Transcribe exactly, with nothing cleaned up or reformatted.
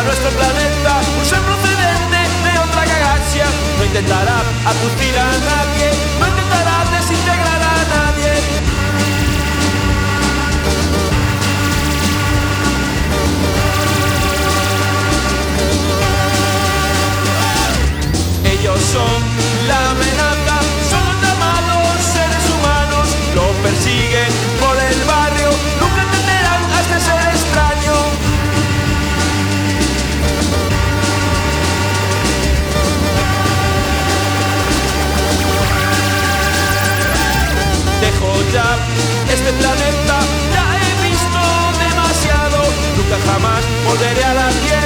nuestro planeta un ser procedente de otra galaxia. No intentará aturdir a nadie, no intentará desintegrar a nadie. Ellos son la amenaza, son los llamados seres humanos, lo persiguen por el barrio, nunca entenderán a este ser extraño. Dejo ya este planeta, ya he visto demasiado, nunca jamás volveré a la tierra.